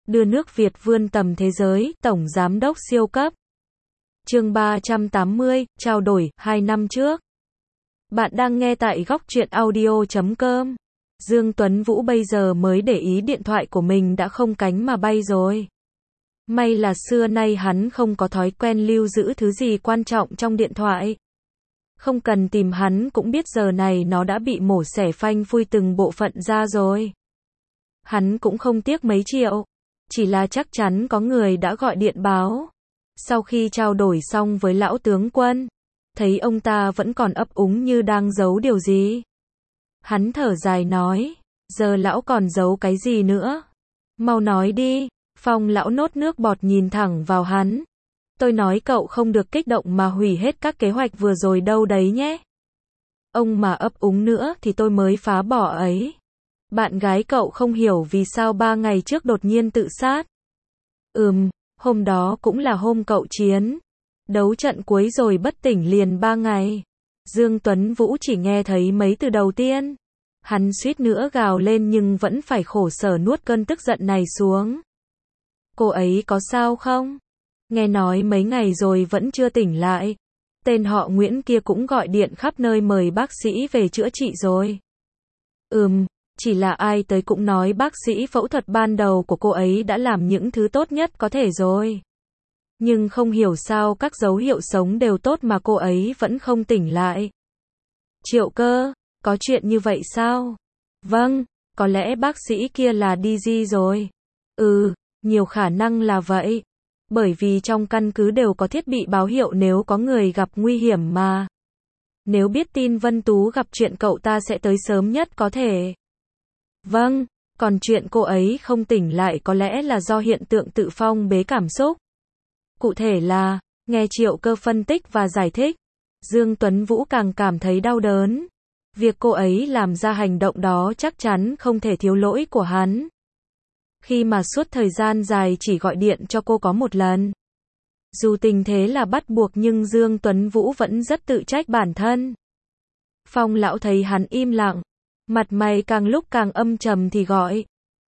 đưa nước Việt vươn tầm thế giới, Tổng Giám đốc siêu cấp. Chương 380, trao đổi, 2 năm trước. Bạn đang nghe tại góc truyện audio.com. Dương Tuấn Vũ bây giờ mới để ý điện thoại của mình đã không cánh mà bay rồi. May là xưa nay hắn không có thói quen lưu giữ thứ gì quan trọng trong điện thoại. Không cần tìm hắn cũng biết giờ này nó đã bị mổ xẻ phanh phui từng bộ phận ra rồi. Hắn cũng không tiếc mấy triệu. Chỉ là chắc chắn có người đã gọi điện báo. Sau khi trao đổi xong với lão tướng quân, thấy ông ta vẫn còn ấp úng như đang giấu điều gì. Hắn thở dài nói, giờ lão còn giấu cái gì nữa? Mau nói đi. Phong lão nốt nước bọt nhìn thẳng vào hắn. Tôi nói cậu không được kích động mà hủy hết các kế hoạch vừa rồi đâu đấy nhé. Ông mà ấp úng nữa thì tôi mới phá bỏ ấy. Bạn gái cậu không hiểu vì sao 3 ngày trước đột nhiên tự sát. Hôm đó cũng là hôm cậu chiến. Đấu trận cuối rồi bất tỉnh liền 3 ngày. Dương Tuấn Vũ chỉ nghe thấy mấy từ đầu tiên. Hắn suýt nữa gào lên nhưng vẫn phải khổ sở nuốt cơn tức giận này xuống. Cô ấy có sao không? Nghe nói mấy ngày rồi vẫn chưa tỉnh lại. Tên họ Nguyễn kia cũng gọi điện khắp nơi mời bác sĩ về chữa trị rồi. Chỉ là ai tới cũng nói bác sĩ phẫu thuật ban đầu của cô ấy đã làm những thứ tốt nhất có thể rồi. Nhưng không hiểu sao các dấu hiệu sống đều tốt mà cô ấy vẫn không tỉnh lại. Triệu Cơ, có chuyện như vậy sao? Vâng, có lẽ bác sĩ kia là DG rồi. Nhiều khả năng là vậy. Bởi vì trong căn cứ đều có thiết bị báo hiệu nếu có người gặp nguy hiểm mà. Nếu biết tin Vân Tú gặp chuyện cậu ta sẽ tới sớm nhất có thể. Vâng, còn chuyện cô ấy không tỉnh lại có lẽ là do hiện tượng tự phong bế cảm xúc. Cụ thể là, nghe Triệu Cơ phân tích và giải thích, Dương Tuấn Vũ càng cảm thấy đau đớn. Việc cô ấy làm ra hành động đó chắc chắn không thể thiếu lỗi của hắn. Khi mà suốt thời gian dài chỉ gọi điện cho cô có một lần. Dù tình thế là bắt buộc nhưng Dương Tuấn Vũ vẫn rất tự trách bản thân. Phong lão thấy hắn im lặng, mặt mày càng lúc càng âm trầm thì gọi.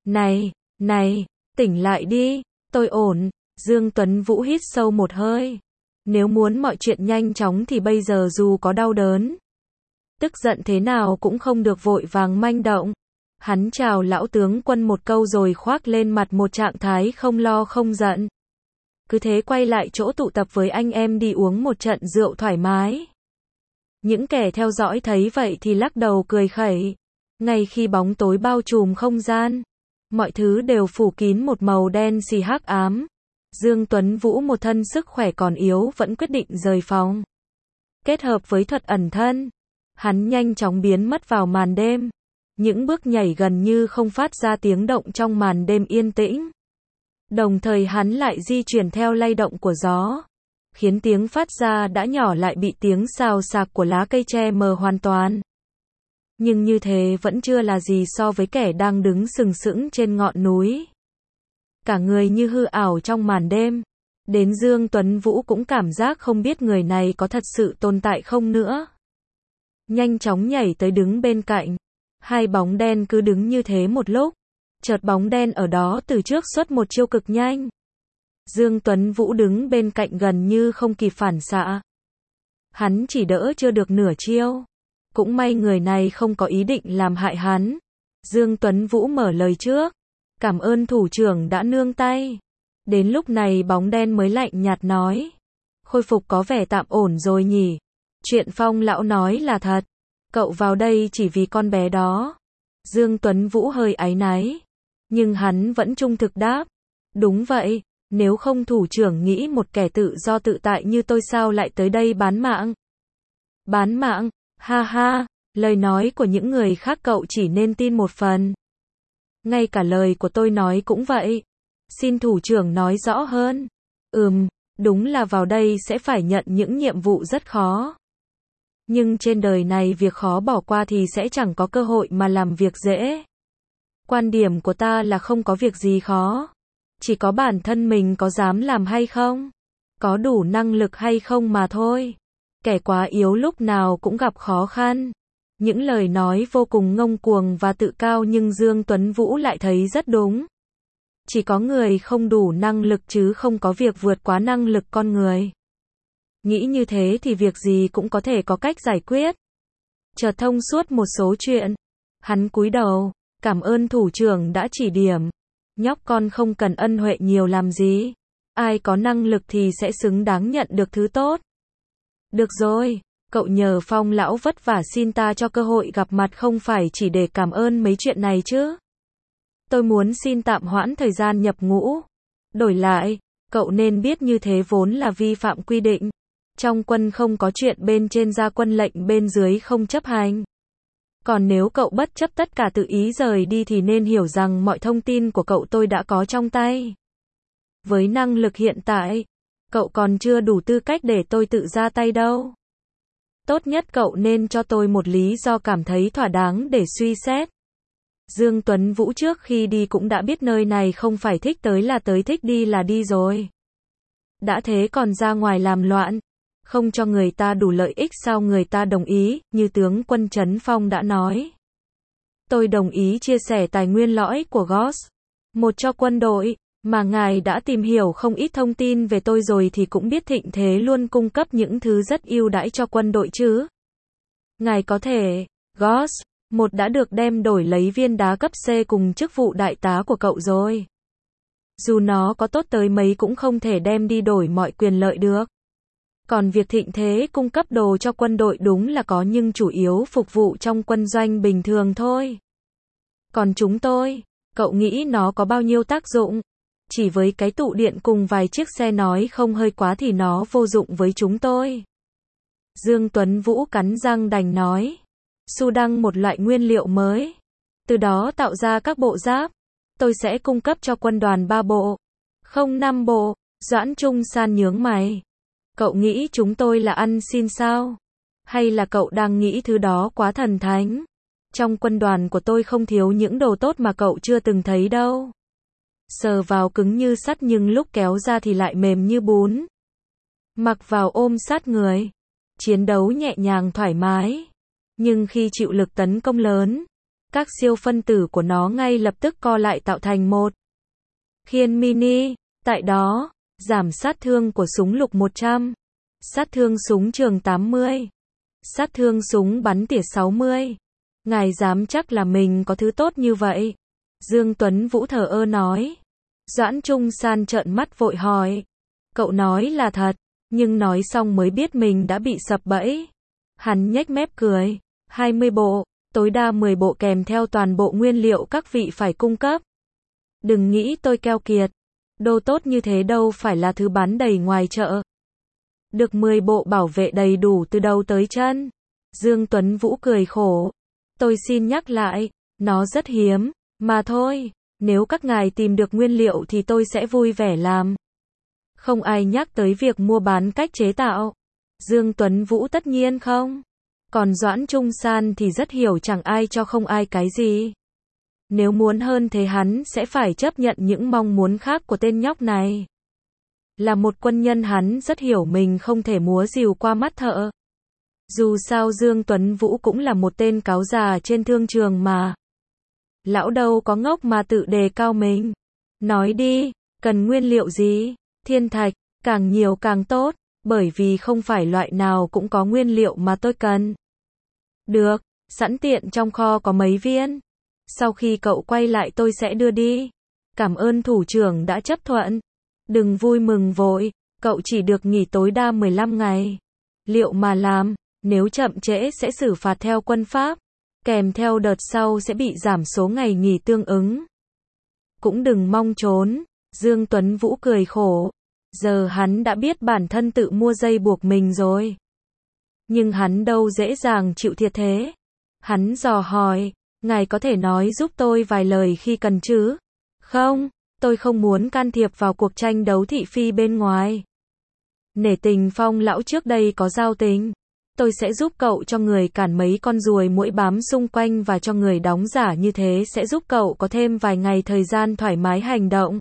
Này, tỉnh lại đi, tôi ổn. Dương Tuấn Vũ hít sâu một hơi. Nếu muốn mọi chuyện nhanh chóng thì bây giờ dù có đau đớn, tức giận thế nào cũng không được vội vàng manh động. Hắn chào lão tướng quân một câu rồi khoác lên mặt một trạng thái không lo không giận. Cứ thế quay lại chỗ tụ tập với anh em đi uống một trận rượu thoải mái. Những kẻ theo dõi thấy vậy thì lắc đầu cười khẩy. Ngay khi bóng tối bao trùm không gian, mọi thứ đều phủ kín một màu đen xì hắc ám. Dương Tuấn Vũ một thân sức khỏe còn yếu vẫn quyết định rời phòng. Kết hợp với thuật ẩn thân, hắn nhanh chóng biến mất vào màn đêm. Những bước nhảy gần như không phát ra tiếng động trong màn đêm yên tĩnh. Đồng thời hắn lại di chuyển theo lay động của gió, khiến tiếng phát ra đã nhỏ lại bị tiếng xào xạc của lá cây che mờ hoàn toàn. Nhưng như thế vẫn chưa là gì so với kẻ đang đứng sừng sững trên ngọn núi. Cả người như hư ảo trong màn đêm. Đến Dương Tuấn Vũ cũng cảm giác không biết người này có thật sự tồn tại không nữa. Nhanh chóng nhảy tới đứng bên cạnh. Hai bóng đen cứ đứng như thế một lúc. Chợt bóng đen ở đó từ trước xuất một chiêu cực nhanh. Dương Tuấn Vũ đứng bên cạnh gần như không kịp phản xạ. Hắn chỉ đỡ chưa được nửa chiêu. Cũng may người này không có ý định làm hại hắn. Dương Tuấn Vũ mở lời trước. Cảm ơn thủ trưởng đã nương tay. Đến lúc này bóng đen mới lạnh nhạt nói. Khôi phục có vẻ tạm ổn rồi nhỉ. Chuyện Phong lão nói là thật. Cậu vào đây chỉ vì con bé đó. Dương Tuấn Vũ hơi áy náy. Nhưng hắn vẫn trung thực đáp. Đúng vậy, nếu không thủ trưởng nghĩ một kẻ tự do tự tại như tôi sao lại tới đây bán mạng. Bán mạng, ha ha, lời nói của những người khác cậu chỉ nên tin một phần. Ngay cả lời của tôi nói cũng vậy. Xin thủ trưởng nói rõ hơn. Đúng là vào đây sẽ phải nhận những nhiệm vụ rất khó. Nhưng trên đời này việc khó bỏ qua thì sẽ chẳng có cơ hội mà làm việc dễ. Quan điểm của ta là không có việc gì khó. Chỉ có bản thân mình có dám làm hay không. Có đủ năng lực hay không mà thôi. Kẻ quá yếu lúc nào cũng gặp khó khăn. Những lời nói vô cùng ngông cuồng và tự cao nhưng Dương Tuấn Vũ lại thấy rất đúng. Chỉ có người không đủ năng lực chứ không có việc vượt quá năng lực con người. Nghĩ như thế thì việc gì cũng có thể có cách giải quyết. Chợt thông suốt một số chuyện. Hắn cúi đầu, cảm ơn thủ trưởng đã chỉ điểm. Nhóc con không cần ân huệ nhiều làm gì. Ai có năng lực thì sẽ xứng đáng nhận được thứ tốt. Được rồi, cậu nhờ Phong lão vất vả xin ta cho cơ hội gặp mặt không phải chỉ để cảm ơn mấy chuyện này chứ. Tôi muốn xin tạm hoãn thời gian nhập ngũ. Đổi lại, cậu nên biết như thế vốn là vi phạm quy định. Trong quân không có chuyện bên trên ra quân lệnh bên dưới không chấp hành. Còn nếu cậu bất chấp tất cả tự ý rời đi thì nên hiểu rằng mọi thông tin của cậu tôi đã có trong tay. Với năng lực hiện tại, cậu còn chưa đủ tư cách để tôi tự ra tay đâu. Tốt nhất cậu nên cho tôi một lý do cảm thấy thỏa đáng để suy xét. Dương Tuấn Vũ trước khi đi cũng đã biết nơi này không phải thích tới là tới, thích đi là đi rồi. Đã thế còn ra ngoài làm loạn, không cho người ta đủ lợi ích sao người ta đồng ý, như tướng quân Trấn Phong đã nói. Tôi đồng ý chia sẻ tài nguyên lõi của Ghost, một cho quân đội, mà ngài đã tìm hiểu không ít thông tin về tôi rồi thì cũng biết Thịnh Thế luôn cung cấp những thứ rất ưu đãi cho quân đội chứ. Ngài có thể, Ghost, một đã được đem đổi lấy viên đá cấp C cùng chức vụ đại tá của cậu rồi. Dù nó có tốt tới mấy cũng không thể đem đi đổi mọi quyền lợi được. Còn việc Thịnh Thế cung cấp đồ cho quân đội đúng là có nhưng chủ yếu phục vụ trong quân doanh bình thường thôi. Còn chúng tôi, cậu nghĩ nó có bao nhiêu tác dụng? Chỉ với cái tụ điện cùng vài chiếc xe nói không hơi quá thì nó vô dụng với chúng tôi. Dương Tuấn Vũ cắn răng đành nói. Su đăng một loại nguyên liệu mới. Từ đó tạo ra các bộ giáp. Tôi sẽ cung cấp cho quân đoàn 3 bộ. Không 5 bộ. Doãn Trung San nhướng mày. Cậu nghĩ chúng tôi là ăn xin sao? Hay là cậu đang nghĩ thứ đó quá thần thánh? Trong quân đoàn của tôi không thiếu những đồ tốt mà cậu chưa từng thấy đâu. Sờ vào cứng như sắt nhưng lúc kéo ra thì lại mềm như bún. Mặc vào ôm sát người. Chiến đấu nhẹ nhàng thoải mái. Nhưng khi chịu lực tấn công lớn, các siêu phân tử của nó ngay lập tức co lại tạo thành một khiên mini. Tại đó, giảm sát thương của súng lục 100, sát thương súng trường 80, sát thương súng bắn tỉa 60. Ngài dám chắc là mình có thứ tốt như vậy? Dương Tuấn Vũ thờ ơ nói. Doãn Trung San trợn mắt vội hỏi. Cậu nói là thật, nhưng nói xong mới biết mình đã bị sập bẫy. Hắn nhếch mép cười. 20 bộ, tối đa 10 bộ kèm theo toàn bộ nguyên liệu các vị phải cung cấp. Đừng nghĩ tôi keo kiệt. Đồ tốt như thế đâu phải là thứ bán đầy ngoài chợ. Được 10 bộ bảo vệ đầy đủ từ đầu tới chân. Dương Tuấn Vũ cười khổ. Tôi xin nhắc lại, nó rất hiếm, mà thôi, nếu các ngài tìm được nguyên liệu thì tôi sẽ vui vẻ làm. Không ai nhắc tới việc mua bán cách chế tạo. Dương Tuấn Vũ tất nhiên không. Còn Doãn Trung San thì rất hiểu chẳng ai cho không ai cái gì. Nếu muốn hơn thế hắn sẽ phải chấp nhận những mong muốn khác của tên nhóc này. Là một quân nhân hắn rất hiểu mình không thể múa rìu qua mắt thợ. Dù sao Dương Tuấn Vũ cũng là một tên cáo già trên thương trường mà. Lão đâu có ngốc mà tự đề cao mình. Nói đi, cần nguyên liệu gì? Thiên thạch, càng nhiều càng tốt, bởi vì không phải loại nào cũng có nguyên liệu mà tôi cần. Được, sẵn tiện trong kho có mấy viên. Sau khi cậu quay lại tôi sẽ đưa đi. Cảm ơn thủ trưởng đã chấp thuận. Đừng vui mừng vội, cậu chỉ được nghỉ tối đa 15 ngày. Liệu mà làm, nếu chậm trễ sẽ xử phạt theo quân pháp. Kèm theo đợt sau sẽ bị giảm số ngày nghỉ tương ứng. Cũng đừng mong trốn. Dương Tuấn Vũ cười khổ. Giờ hắn đã biết bản thân tự mua dây buộc mình rồi. Nhưng hắn đâu dễ dàng chịu thiệt thế. Hắn dò hỏi, ngài có thể nói giúp tôi vài lời khi cần chứ? Không, tôi không muốn can thiệp vào cuộc tranh đấu thị phi bên ngoài. Nể tình Phong lão trước đây có giao tình. Tôi sẽ giúp cậu cho người cản mấy con ruồi muỗi bám xung quanh và cho người đóng giả như thế sẽ giúp cậu có thêm vài ngày thời gian thoải mái hành động.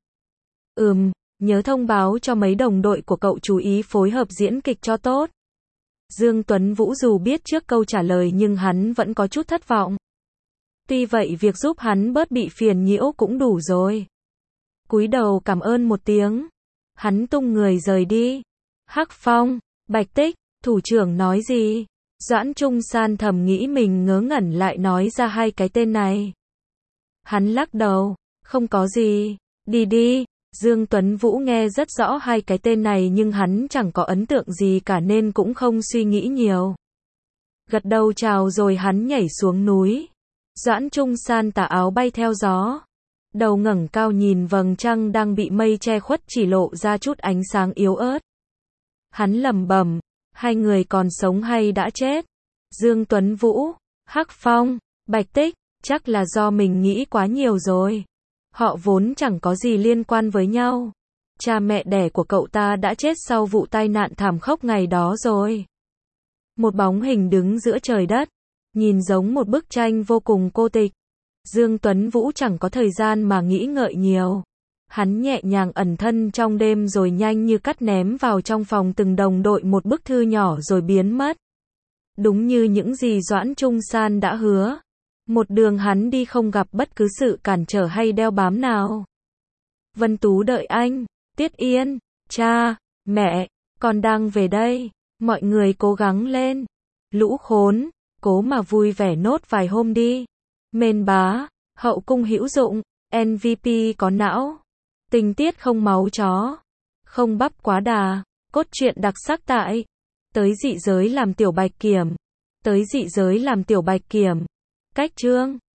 Nhớ thông báo cho mấy đồng đội của cậu chú ý phối hợp diễn kịch cho tốt. Dương Tuấn Vũ dù biết trước câu trả lời nhưng hắn vẫn có chút thất vọng. Tuy vậy việc giúp hắn bớt bị phiền nhiễu cũng đủ rồi. cúi đầu cảm ơn một tiếng. Hắn tung người rời đi. Hắc Phong, Bạch Tích, thủ trưởng nói gì? Doãn Trung San thầm nghĩ mình ngớ ngẩn lại nói ra hai cái tên này. Hắn lắc đầu, không có gì, đi đi. Dương Tuấn Vũ nghe rất rõ hai cái tên này nhưng hắn chẳng có ấn tượng gì cả nên cũng không suy nghĩ nhiều. Gật đầu chào rồi hắn nhảy xuống núi. Doãn Trung San tà áo bay theo gió. Đầu ngẩng cao nhìn vầng trăng đang bị mây che khuất chỉ lộ ra chút ánh sáng yếu ớt. Hắn lẩm bẩm, hai người còn sống hay đã chết? Dương Tuấn Vũ, Hắc Phong, Bạch Tích, chắc là do mình nghĩ quá nhiều rồi. Họ vốn chẳng có gì liên quan với nhau. Cha mẹ đẻ của cậu ta đã chết sau vụ tai nạn thảm khốc ngày đó rồi. Một bóng hình đứng giữa trời đất, nhìn giống một bức tranh vô cùng cô tịch. Dương Tuấn Vũ chẳng có thời gian mà nghĩ ngợi nhiều. Hắn nhẹ nhàng ẩn thân trong đêm rồi nhanh như cắt ném vào trong phòng từng đồng đội một bức thư nhỏ rồi biến mất. Đúng như những gì Doãn Trung San đã hứa. Một đường hắn đi không gặp bất cứ sự cản trở hay đeo bám nào. Vân Tú đợi anh. Tiết Yên, cha, mẹ, con đang về đây. Mọi người cố gắng lên. Lũ khốn, cố mà vui vẻ nốt vài hôm đi. Mên bá, hậu cung hữu dụng, MVP có não. Tình tiết không máu chó, không bắp quá đà. Cốt truyện đặc sắc tại Tới dị giới làm tiểu bạch kiểm. Tới dị giới làm tiểu bạch kiểm. Cách chương